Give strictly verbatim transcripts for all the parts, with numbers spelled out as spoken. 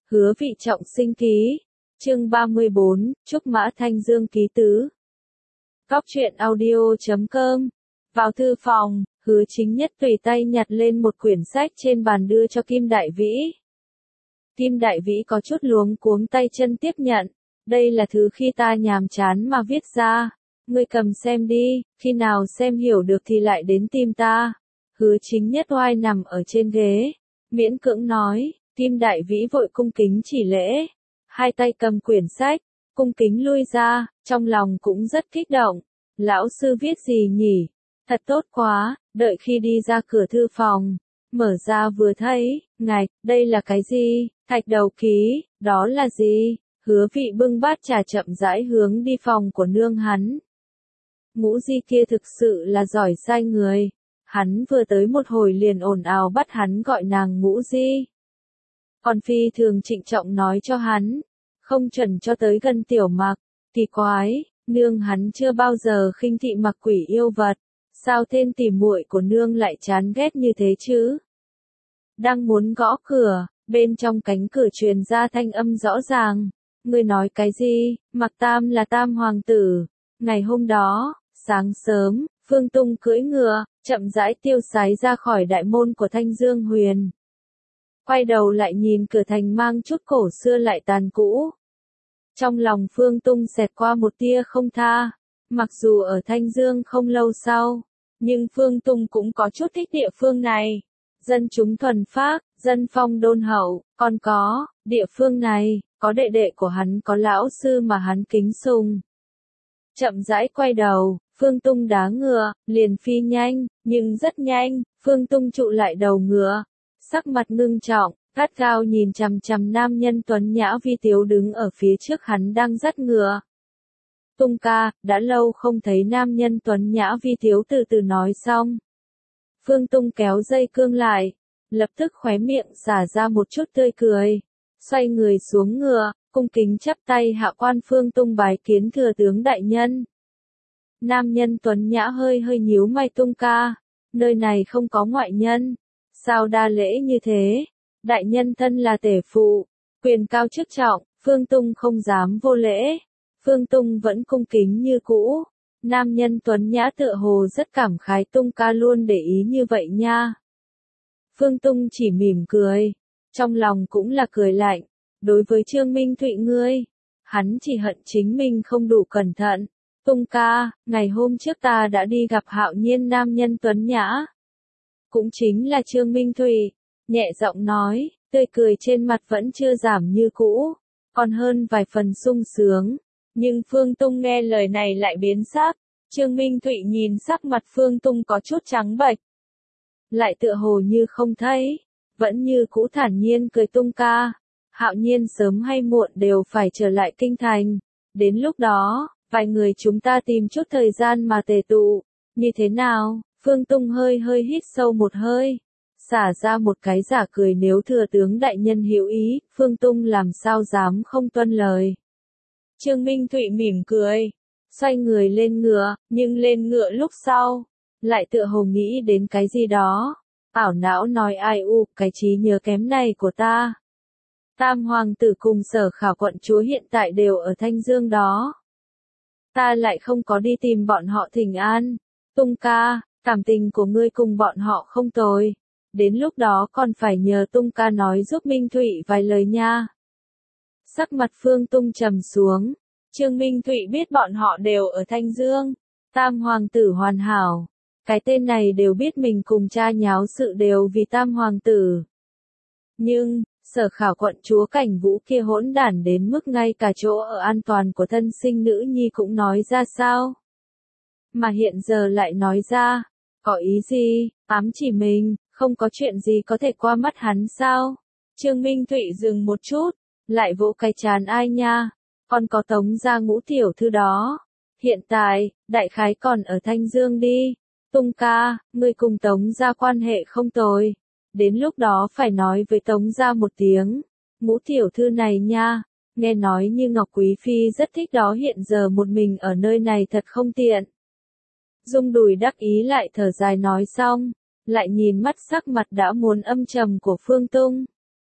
Hứa Vị trọng sinh ký. Chương ba mươi bốn, Trúc Mã Thanh Dương ký tứ. Góc truyện audio chấm com. Vào thư phòng, Hứa Chính Nhất tùy tay nhặt lên một quyển sách trên bàn đưa cho Kim Đại Vĩ. Kim Đại Vĩ có chút luống cuống tay chân tiếp nhận. Đây là thứ khi ta nhàm chán mà viết ra. Ngươi cầm xem đi, khi nào xem hiểu được thì lại đến tìm ta. Hứa Chính Nhất oai nằm ở trên ghế. Miễn cưỡng nói, Kim Đại Vĩ vội cung kính chỉ lễ. Hai tay cầm quyển sách, cung kính lui ra, trong lòng cũng rất kích động. Lão sư viết gì nhỉ? Thật tốt quá, đợi khi đi ra cửa thư phòng. Mở ra vừa thấy, ngạch, đây là cái gì? Thạch đầu ký, đó là gì? Hứa Vị bưng bát trà chậm rãi hướng đi phòng của nương hắn. Ngũ Di kia thực sự là giỏi sai người. Hắn vừa tới một hồi liền ồn ào bắt hắn gọi nàng Ngũ Di. Còn phi thường trịnh trọng nói cho hắn, không chuẩn cho tới gần Tiểu Mặc. Kỳ quái, nương hắn chưa bao giờ khinh thị Mặc quỷ yêu vật, sao tên tỉ muội của nương lại chán ghét như thế chứ? Đang muốn gõ cửa, bên trong cánh cửa truyền ra thanh âm rõ ràng. Ngươi nói cái gì? Mặc Tam là Tam hoàng tử. Ngày hôm đó, sáng sớm, Phương Tung cưỡi ngựa, chậm rãi tiêu sái ra khỏi đại môn của Thanh Dương Huyền. Quay đầu lại nhìn cửa thành mang chút cổ xưa lại tàn cũ. Trong lòng Phương Tung xẹt qua một tia không tha. Mặc dù ở Thanh Dương không lâu sau, nhưng Phương Tung cũng có chút thích địa phương này. Dân chúng thuần phác, dân phong đôn hậu, còn có, địa phương này, có đệ đệ của hắn có lão sư mà hắn kính sùng. Chậm rãi quay đầu, Phương Tung đá ngựa, liền phi nhanh, nhưng rất nhanh, Phương Tung trụ lại đầu ngựa. Sắc mặt ngưng trọng, gắt gao nhìn chằm chằm nam nhân tuấn nhã vi tiếu đứng ở phía trước hắn đang dắt ngựa. Tung ca, đã lâu không thấy nam nhân tuấn nhã vi tiếu từ từ nói xong. Phương Tung kéo dây cương lại, lập tức khóe miệng xả ra một chút tươi cười. Xoay người xuống ngựa, cung kính chắp tay hạ quan Phương Tung bái kiến thừa tướng đại nhân. Nam nhân tuấn nhã hơi hơi nhíu mày. Tung ca, nơi này không có ngoại nhân. Sao đa lễ như thế? Đại nhân thân là tể phụ, quyền cao chức trọng, Phương Tung không dám vô lễ. Phương Tung vẫn cung kính như cũ. Nam nhân tuấn nhã tựa hồ rất cảm khái. Tung ca luôn để ý như vậy nha. Phương Tung chỉ mỉm cười, trong lòng cũng là cười lạnh. Đối với Trương Minh Thụy ngươi, hắn chỉ hận chính mình không đủ cẩn thận. Tung ca, ngày hôm trước ta đã đi gặp Hạo Nhiên nam nhân tuấn nhã. Cũng chính là Trương Minh Thụy, nhẹ giọng nói, tươi cười trên mặt vẫn chưa giảm như cũ, còn hơn vài phần sung sướng. Nhưng Phương Tung nghe lời này lại biến sắc. Trương Minh Thụy nhìn sắc mặt Phương Tung có chút trắng bệch, lại tựa hồ như không thấy, vẫn như cũ thản nhiên cười. Tung ca, Hạo Nhiên sớm hay muộn đều phải trở lại kinh thành, đến lúc đó, vài người chúng ta tìm chút thời gian mà tề tụ, như thế nào? Phương Tung hơi hơi hít sâu một hơi, xả ra một cái giả cười. Nếu thừa tướng đại nhân hiểu ý, Phương Tung làm sao dám không tuân lời. Trương Minh Thụy mỉm cười, xoay người lên ngựa, nhưng lên ngựa lúc sau, lại tựa hồ nghĩ đến cái gì đó, ảo não nói ai u, cái trí nhớ kém này của ta. Tam hoàng tử cùng Sở Khảo quận chúa hiện tại đều ở Thanh Dương đó. Ta lại không có đi tìm bọn họ thỉnh an. Tung ca, cảm tình của ngươi cùng bọn họ không tồi. Đến lúc đó còn phải nhờ Tung ca nói giúp Minh Thụy vài lời nha. Sắc mặt Phương Tung trầm xuống. Trương Minh Thụy biết bọn họ đều ở Thanh Dương. Tam hoàng tử hoàn hảo. Cái tên này đều biết mình cùng cha nháo sự đều vì Tam hoàng tử. Nhưng, Sở Khảo quận chúa Cảnh Vũ kia hỗn đản đến mức ngay cả chỗ ở an toàn của thân sinh nữ nhi cũng nói ra sao? Mà hiện giờ lại nói ra, có ý gì? Ám chỉ mình, không có chuyện gì có thể qua mắt hắn sao? Trương Minh Thụy dừng một chút, lại vỗ cái trán. Ai nha? Còn có Tống gia Ngũ tiểu thư đó. Hiện tại, đại khái còn ở Thanh Dương đi. Tung ca, ngươi cùng Tống gia quan hệ không tồi. Đến lúc đó phải nói với Tống gia một tiếng. Ngũ tiểu thư này nha, nghe nói như Ngọc Quý Phi rất thích đó. Hiện giờ một mình ở nơi này thật không tiện. Dung Đùi đắc ý lại thở dài nói xong, lại nhìn mắt sắc mặt đã muốn âm trầm của Phương Tung.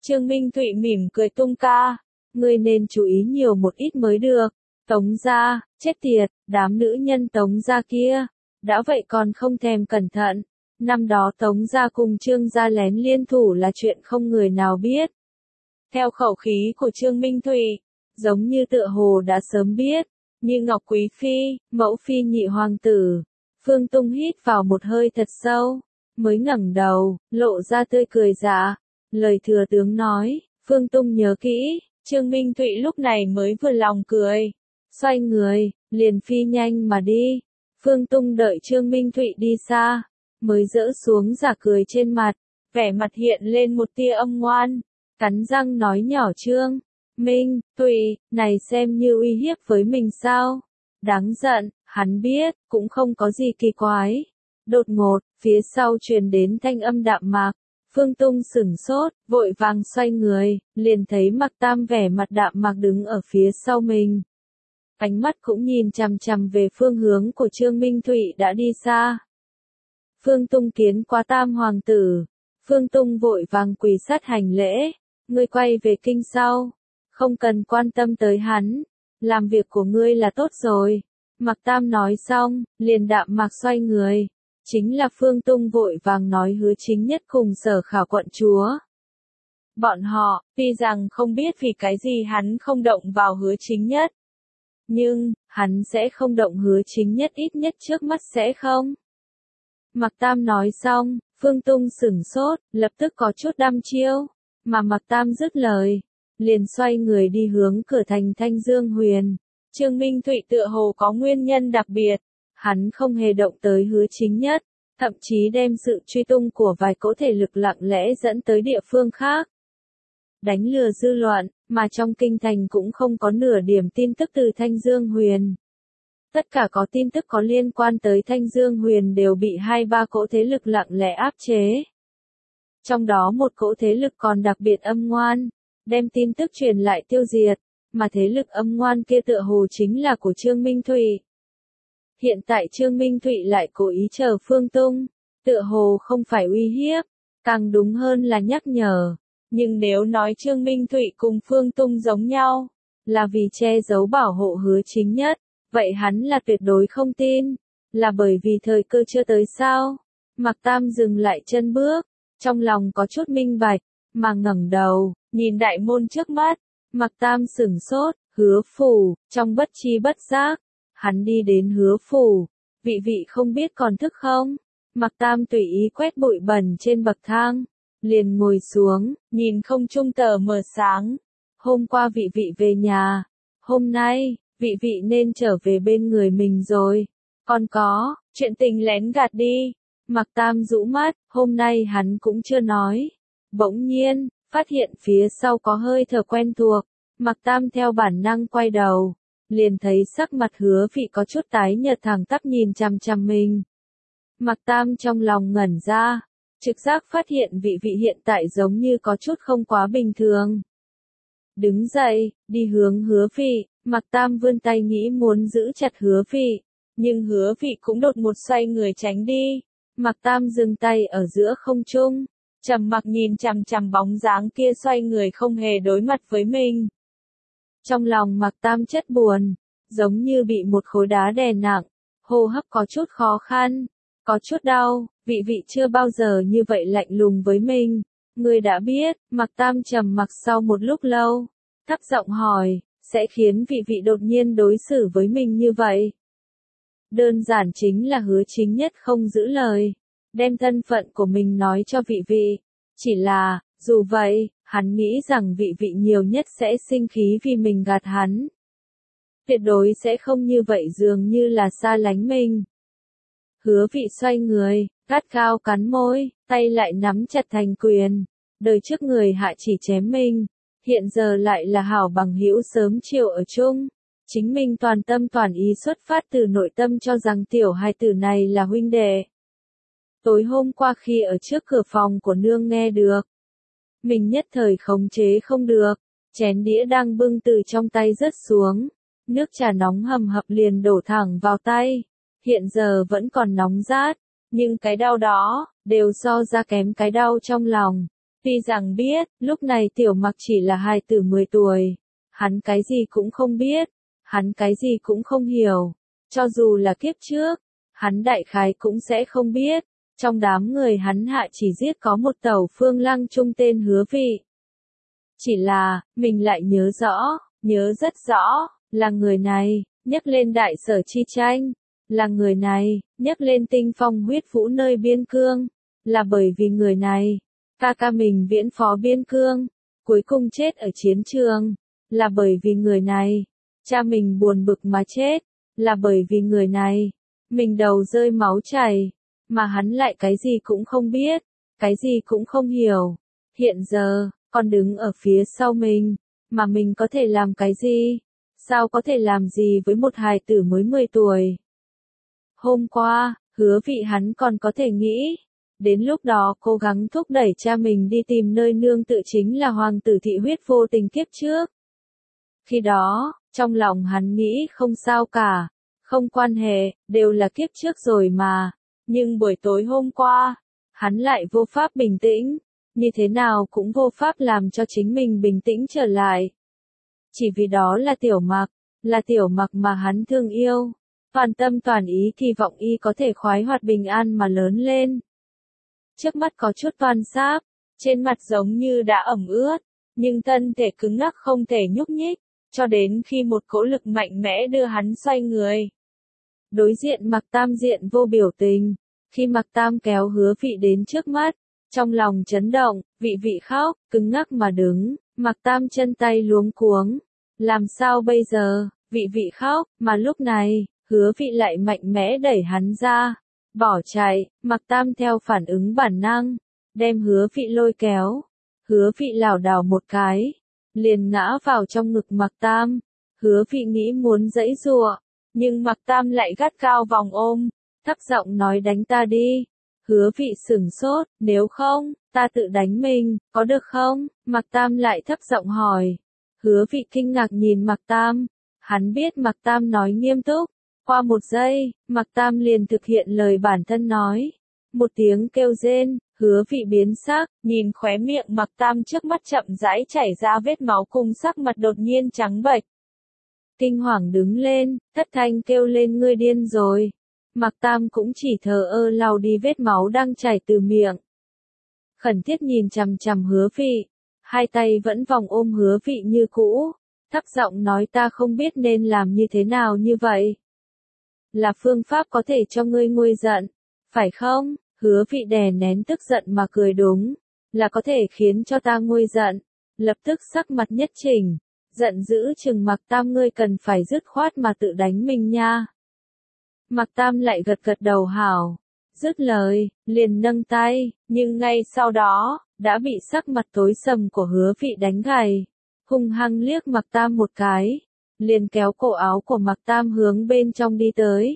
Trương Minh Thụy mỉm cười tung ca, ngươi nên chú ý nhiều một ít mới được. Tống gia, chết tiệt, đám nữ nhân Tống gia kia, đã vậy còn không thèm cẩn thận. Năm đó Tống gia cùng Trương gia lén liên thủ là chuyện không người nào biết. Theo khẩu khí của Trương Minh Thụy, giống như tựa hồ đã sớm biết, như Ngọc Quý Phi, mẫu phi nhị hoàng tử. Phương Tung hít vào một hơi thật sâu, mới ngẩng đầu, lộ ra tươi cười dạ. Lời thừa tướng nói, Phương Tung nhớ kỹ, Trương Minh Thụy lúc này mới vừa lòng cười. Xoay người, liền phi nhanh mà đi. Phương Tung đợi Trương Minh Thụy đi xa, mới dỡ xuống giả cười trên mặt, vẻ mặt hiện lên một tia âm ngoan, cắn răng nói nhỏ Trương Minh Thụy, này xem như uy hiếp với mình sao? Đáng giận, hắn biết, cũng không có gì kỳ quái. Đột ngột, phía sau truyền đến thanh âm đạm mạc. Phương Tung sửng sốt, vội vàng xoay người, liền thấy Mạc Tam vẻ mặt đạm mạc đứng ở phía sau mình. Ánh mắt cũng nhìn chằm chằm về phương hướng của Trương Minh Thụy đã đi xa. Phương Tung kiến qua Tam hoàng tử. Phương Tung vội vàng quỳ sát hành lễ. Ngươi quay về kinh sau. Không cần quan tâm tới hắn. Làm việc của ngươi là tốt rồi. Mạc Tam nói xong, liền đạm mạc xoay người. Chính là Phương Tung vội vàng nói Hứa Chính Nhất cùng Sở Khảo quận chúa. Bọn họ, tuy rằng không biết vì cái gì hắn không động vào Hứa Chính Nhất. Nhưng, hắn sẽ không động Hứa Chính Nhất, ít nhất trước mắt sẽ không. Mạc Tam nói xong, Phương Tung sửng sốt, lập tức có chút đăm chiêu. Mà Mạc Tam dứt lời, liền xoay người đi hướng cửa thành Thanh Dương Huyền. Trương Minh Thụy tựa hồ có nguyên nhân đặc biệt. Hắn không hề động tới Hứa Chính Nhất, thậm chí đem sự truy tung của vài cỗ thể lực lặng lẽ dẫn tới địa phương khác. Đánh lừa dư luận, mà trong kinh thành cũng không có nửa điểm tin tức từ Thanh Dương Huyền. Tất cả có tin tức có liên quan tới Thanh Dương Huyền đều bị hai ba cỗ thế lực lặng lẽ áp chế. Trong đó một cỗ thế lực còn đặc biệt âm ngoan, đem tin tức truyền lại tiêu diệt, mà thế lực âm ngoan kia tựa hồ chính là của Trương Minh Thụy. Hiện tại Trương Minh Thụy lại cố ý chờ Phương Tung, tựa hồ không phải uy hiếp, càng đúng hơn là nhắc nhở. Nhưng nếu nói Trương Minh Thụy cùng Phương Tung giống nhau, là vì che giấu bảo hộ Hứa Chính Nhất, vậy hắn là tuyệt đối không tin, là bởi vì thời cơ chưa tới sao? Mạc Tam dừng lại chân bước, trong lòng có chút minh bạch, mà ngẩng đầu, nhìn đại môn trước mắt, Mạc Tam sửng sốt, Hứa phủ, trong bất chi bất giác. Hắn đi đến Hứa phủ, vị vị không biết còn thức không? Mạc Tam tùy ý quét bụi bẩn trên bậc thang, liền ngồi xuống, nhìn không trung tờ mờ sáng. Hôm qua vị vị về nhà, hôm nay, vị vị nên trở về bên người mình rồi. Còn có, chuyện tình lén gạt đi. Mạc Tam rũ mắt, hôm nay hắn cũng chưa nói. Bỗng nhiên, phát hiện phía sau có hơi thở quen thuộc. Mạc Tam theo bản năng quay đầu, liền thấy sắc mặt Hứa Vị có chút tái nhợt thẳng tắp nhìn chằm chằm mình. Mạc Tam trong lòng ngẩn ra, trực giác phát hiện vị vị hiện tại giống như có chút không quá bình thường. Đứng dậy, đi hướng Hứa Vị, Mạc Tam vươn tay nghĩ muốn giữ chặt Hứa Vị, nhưng Hứa Vị cũng đột một xoay người tránh đi. Mạc Tam dừng tay ở giữa không trung, trầm mặc nhìn chằm chằm bóng dáng kia xoay người không hề đối mặt với mình. Trong lòng Mạc Tam chất buồn, giống như bị một khối đá đè nặng, hô hấp có chút khó khăn, có chút đau, vị vị chưa bao giờ như vậy lạnh lùng với mình. Ngươi đã biết, Mạc Tam trầm mặc sau một lúc lâu, thấp giọng hỏi, sẽ khiến vị vị đột nhiên đối xử với mình như vậy. Đơn giản chính là Hứa Chính Nhất không giữ lời, đem thân phận của mình nói cho vị vị. Chỉ là, dù vậy, hắn nghĩ rằng vị vị nhiều nhất sẽ sinh khí vì mình gạt hắn. Tuyệt đối sẽ không như vậy dường như là xa lánh mình. Hứa Vị xoay người, gắt gao cắn môi, tay lại nắm chặt thành quyền. Đời trước người hạ chỉ chém mình, hiện giờ lại là hảo bằng hữu sớm chiều ở chung. Chính mình toàn tâm toàn ý xuất phát từ nội tâm cho rằng tiểu hài tử này là huynh đệ. Tối hôm qua khi ở trước cửa phòng của nương nghe được, mình nhất thời khống chế không được, chén đĩa đang bưng từ trong tay rớt xuống, nước trà nóng hầm hập liền đổ thẳng vào tay, hiện giờ vẫn còn nóng rát, nhưng cái đau đó, đều so ra kém cái đau trong lòng. Tuy rằng biết, lúc này Tiểu Mặc chỉ là hài tử mười tuổi, hắn cái gì cũng không biết, hắn cái gì cũng không hiểu, cho dù là kiếp trước, hắn đại khái cũng sẽ không biết, trong đám người hắn hạ chỉ giết có một tẩu Phương Lăng Trung tên Hứa Vị. Chỉ là, mình lại nhớ rõ, nhớ rất rõ, là người này, nhắc lên đại sở chi tranh, là người này, nhắc lên tinh phong huyết vũ nơi biên cương, là bởi vì người này, ca ca mình viễn phó biên cương, cuối cùng chết ở chiến trường, là bởi vì người này, cha mình buồn bực mà chết, là bởi vì người này, mình đầu rơi máu chảy, mà hắn lại cái gì cũng không biết, cái gì cũng không hiểu, hiện giờ, còn đứng ở phía sau mình, mà mình có thể làm cái gì? Sao có thể làm gì với một hài tử mới mười tuổi? Hôm qua, Hứa Vị hắn còn có thể nghĩ, đến lúc đó cố gắng thúc đẩy cha mình đi tìm nơi nương tự chính là hoàng tử thị huyết vô tình kiếp trước. Khi đó, trong lòng hắn nghĩ không sao cả, không quan hệ, đều là kiếp trước rồi mà, nhưng buổi tối hôm qua, hắn lại vô pháp bình tĩnh, như thế nào cũng vô pháp làm cho chính mình bình tĩnh trở lại. Chỉ vì đó là Tiểu Mặc, là Tiểu Mặc mà hắn thương yêu, toàn tâm toàn ý kỳ vọng y có thể khoái hoạt bình an mà lớn lên. Trước mắt có chút toan sáp, trên mặt giống như đã ẩm ướt, nhưng thân thể cứng ngắc không thể nhúc nhích, cho đến khi một cỗ lực mạnh mẽ đưa hắn xoay người. Đối diện Mặc Tam diện vô biểu tình, khi Mặc Tam kéo Hứa Vị đến trước mắt, trong lòng chấn động, Vị Vị khóc, cứng ngắc mà đứng, Mặc Tam chân tay luống cuống. Làm sao bây giờ, Vị Vị khóc, mà lúc này, Hứa Vị lại mạnh mẽ đẩy hắn ra, bỏ chạy, Mặc Tam theo phản ứng bản năng, đem Hứa Vị lôi kéo. Hứa Vị lảo đảo một cái, liền ngã vào trong ngực Mặc Tam. Hứa Vị nghĩ muốn giãy giụa, nhưng Mặc Tam lại gắt gao vòng ôm, thấp giọng nói đánh ta đi. Hứa Vị sửng sốt, nếu không, ta tự đánh mình, có được không? Mặc Tam lại thấp giọng hỏi. Hứa Vị kinh ngạc nhìn Mặc Tam, hắn biết Mặc Tam nói nghiêm túc. Qua một giây, Mặc Tam liền thực hiện lời bản thân nói. Một tiếng kêu rên, Hứa Vị biến sắc, nhìn khóe miệng Mặc Tam trước mắt chậm rãi chảy ra vết máu cùng sắc mặt đột nhiên trắng bệch. Kinh hoàng đứng lên, thất thanh kêu lên ngươi điên rồi. Mặc Tam cũng chỉ thờ ơ lau đi vết máu đang chảy từ miệng. Khẩn thiết nhìn chằm chằm Hứa Vị, hai tay vẫn vòng ôm Hứa Vị như cũ, thấp giọng nói ta không biết nên làm như thế nào như vậy. Là phương pháp có thể cho ngươi nguôi giận, phải không? Hứa Vị đè nén tức giận mà cười đúng, là có thể khiến cho ta nguôi giận. Lập tức sắc mặt nhất chỉnh, giận dữ chừng Mặc Tam ngươi cần phải dứt khoát mà tự đánh mình nha. Mặc Tam lại gật gật đầu hảo, dứt lời, liền nâng tay, nhưng ngay sau đó, đã bị sắc mặt tối sầm của Hứa Vị đánh gầy, hung hăng liếc Mặc Tam một cái, liền kéo cổ áo của Mặc Tam hướng bên trong đi tới.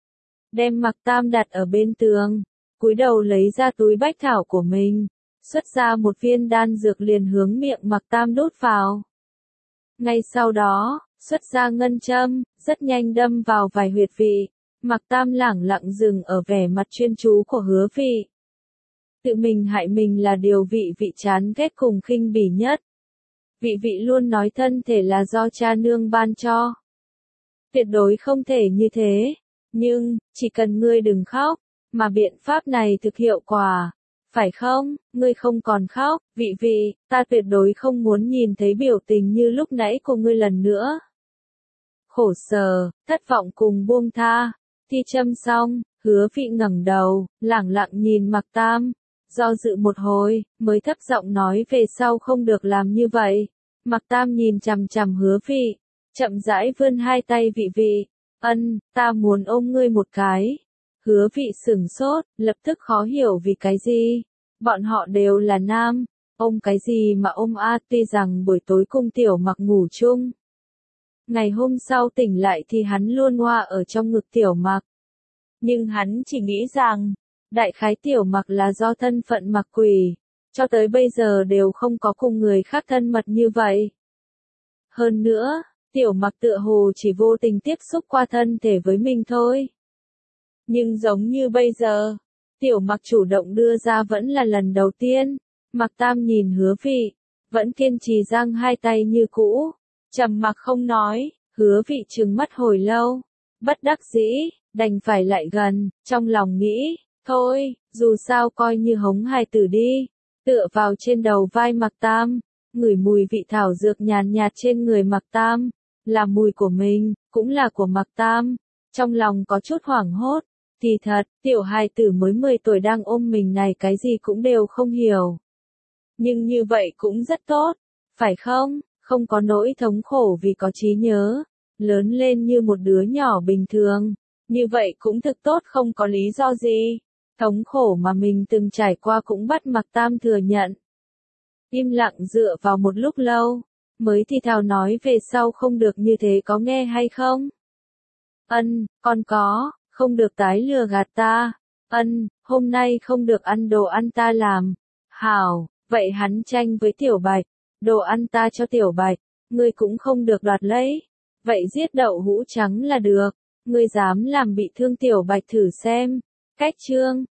Đem Mặc Tam đặt ở bên tường, cúi đầu lấy ra túi bách thảo của mình, xuất ra một viên đan dược liền hướng miệng Mặc Tam đút vào. Ngay sau đó, xuất ra ngân châm, rất nhanh đâm vào vài huyệt vị. Mặc Tam lẳng lặng dừng ở vẻ mặt chuyên chú của Hứa Vị. Tự mình hại mình là điều Vị Vị chán ghét cùng khinh bỉ nhất. Vị Vị luôn nói thân thể là do cha nương ban cho. Tuyệt đối không thể như thế. Nhưng, chỉ cần ngươi đừng khóc, mà biện pháp này thực hiệu quả. Phải không, ngươi không còn khóc, Vị Vị, ta tuyệt đối không muốn nhìn thấy biểu tình như lúc nãy của ngươi lần nữa. Khổ sở, thất vọng cùng buông tha. Thi châm xong, Hứa Vị ngẩng đầu, lẳng lặng nhìn Mặc Tam, do dự một hồi, mới thấp giọng nói về sau không được làm như vậy. Mặc Tam nhìn chằm chằm Hứa Vị, chậm rãi vươn hai tay Vị Vị, ân, ta muốn ôm ngươi một cái. Hứa Vị sửng sốt, lập tức khó hiểu vì cái gì, bọn họ đều là nam, ôm cái gì mà ôm a, tuy rằng buổi tối cùng Tiểu Mặc ngủ chung. Ngày hôm sau tỉnh lại thì hắn luôn hoa ở trong ngực Tiểu Mặc. Nhưng hắn chỉ nghĩ rằng, đại khái Tiểu Mặc là do thân phận mặc quỷ, cho tới bây giờ đều không có cùng người khác thân mật như vậy. Hơn nữa, Tiểu Mặc tựa hồ chỉ vô tình tiếp xúc qua thân thể với mình thôi. Nhưng giống như bây giờ, Tiểu Mặc chủ động đưa ra vẫn là lần đầu tiên, Mạc Tam nhìn Hứa Vị, vẫn kiên trì giang hai tay như cũ, trầm mặc không nói. Hứa Vị trừng mắt hồi lâu, bất đắc dĩ, đành phải lại gần, trong lòng nghĩ, thôi, dù sao coi như hống hài tử đi, tựa vào trên đầu vai Mạc Tam, ngửi mùi vị thảo dược nhàn nhạt trên người Mạc Tam, là mùi của mình, cũng là của Mạc Tam, trong lòng có chút hoảng hốt, thì thật, tiểu hài tử mới mười tuổi đang ôm mình này cái gì cũng đều không hiểu. Nhưng như vậy cũng rất tốt, phải không? Không có nỗi thống khổ vì có trí nhớ, lớn lên như một đứa nhỏ bình thường, như vậy cũng thực tốt không có lý do gì. Thống khổ mà mình từng trải qua cũng bắt Mạc Tam thừa nhận. Im lặng dựa vào một lúc lâu, mới thì thào nói về sau không được như thế có nghe hay không? Ân, con có, không được tái lừa gạt ta. Ân, hôm nay không được ăn đồ ăn ta làm. Hảo, vậy hắn tranh với Tiểu Bạch, đồ ăn ta cho Tiểu Bạch, ngươi cũng không được đoạt lấy. Vậy giết đậu hũ trắng là được, ngươi dám làm bị thương Tiểu Bạch thử xem. Cách chương